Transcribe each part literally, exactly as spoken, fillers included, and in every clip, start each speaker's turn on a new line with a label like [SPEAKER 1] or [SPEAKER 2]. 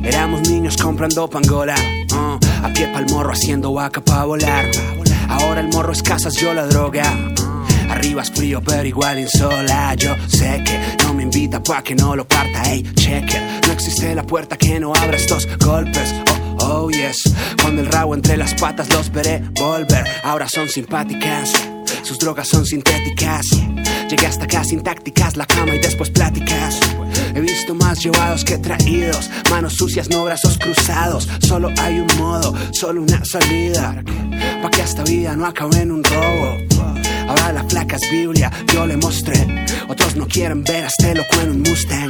[SPEAKER 1] Éramos niños comprando pangola, uh, a pie pa'l morro haciendo vaca pa' volar. Ahora el morro es casas, yo la droga. uh, Arriba es frío pero igual insola. Yo sé que no me invita pa' que no lo parta. Ey, check it, no existe la puerta que no abra estos golpes. Oh, oh yes, con el rabo entre las patas los veré volver. Ahora son simpáticas, sus drogas son sintéticas. Llegué hasta acá sin tácticas, la cama y después pláticas. He visto más llevados que traídos, manos sucias, no brazos cruzados. Solo hay un modo, solo una salida, pa' que esta vida no acabe en un robo. Ahora la flaca es Biblia, yo le mostré. Otros no quieren ver a este loco en un Mustang.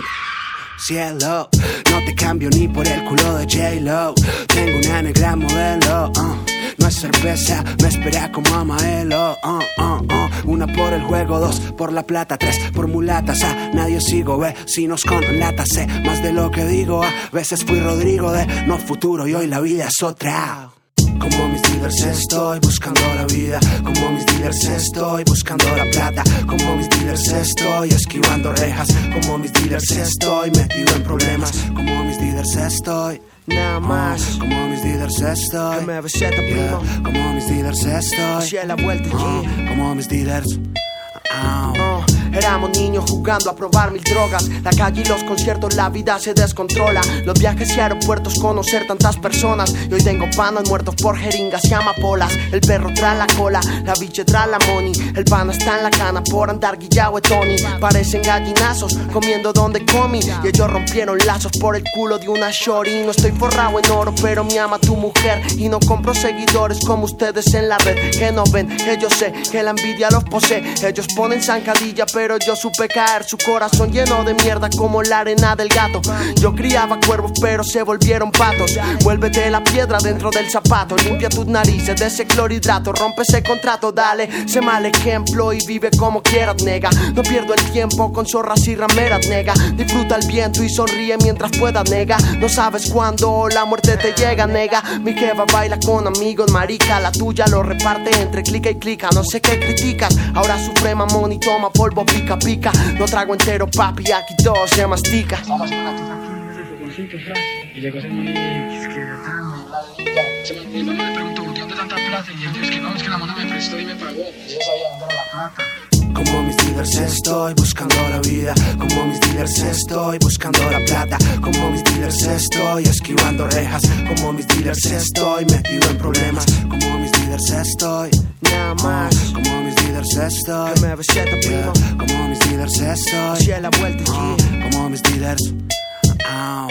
[SPEAKER 1] Cielo, no te cambio ni por el culo de J-Lo. Tengo una negra modelo, uh. No es cerveza, me espera como a Maelo, uh, uh, uh. Una por el juego, dos por la plata, tres por mulatas. A nadie sigo, vecinos con latas. Sé más de lo que digo, a veces fui Rodrigo de no futuro y hoy la vida es otra. Como mis dealers estoy buscando la vida. Como mis dealers estoy buscando la plata. Como mis dealers estoy esquivando rejas. Como mis dealers estoy metido en problemas. Como mis dealers estoy nada más. Uh, como mis dealers estoy que me beseta, primo. Yeah. Como mis dealers estoy hacia la vuelta, uh, como mis dealers. Oh. Uh, éramos niños jugando a probar mil drogas. La calle y los conciertos, la vida se descontrola. Los viajes y aeropuertos, conocer tantas personas. Y hoy tengo panas muertos por jeringas y amapolas. El perro trae la cola, la biche trae la money. El pana está en la cana por andar guillao de Tony. Parecen gallinazos comiendo donde comí. Y ellos rompieron lazos por el culo de una shorty. No estoy forrado en oro, pero me ama tu mujer. Y no compro seguidores como ustedes en la red. Que no ven, que yo sé que la envidia los posee. Ellos ponen zancadilla, pero yo supe caer. Su corazón lleno de mierda como la arena del gato. Yo criaba cuervos, pero se volvieron patos. Vuélvete la piedra dentro del zapato. Limpia tus narices de ese clorhidrato. Rompe ese contrato, dale, sé mal ejemplo y vive como quieras, nega. No pierdo el tiempo con zorras y rameras, nega. Disfruta el viento y sonríe mientras puedas, nega. No sabes cuándo la muerte te llega, nega. Mi jeva baila con amigos, marica. La tuya lo reparte entre clica y clica. No sé qué criticas, ahora sufre mamón y toma polvo pica pica. No trago entero, papi, aquí todo se mastica.
[SPEAKER 2] Y llegó ese muy... es que... Mi mamá me preguntó, ¿de dónde tanta plata? Y él dijo, es que no, es que la mona me prestó y me pagó. Y yo sabía dónde era la plata.
[SPEAKER 1] Como mis dealers estoy buscando la vida. Como mis dealers estoy buscando la plata. Como mis dealers estoy esquivando rejas. Como mis dealers estoy metido en problemas. Como mis dealers estoy nada más. Como mis dealers estoy que me beseta, primo. Yeah. Como mis dealers estoy hacia la vuelta, uh, como mis dealers. Oh.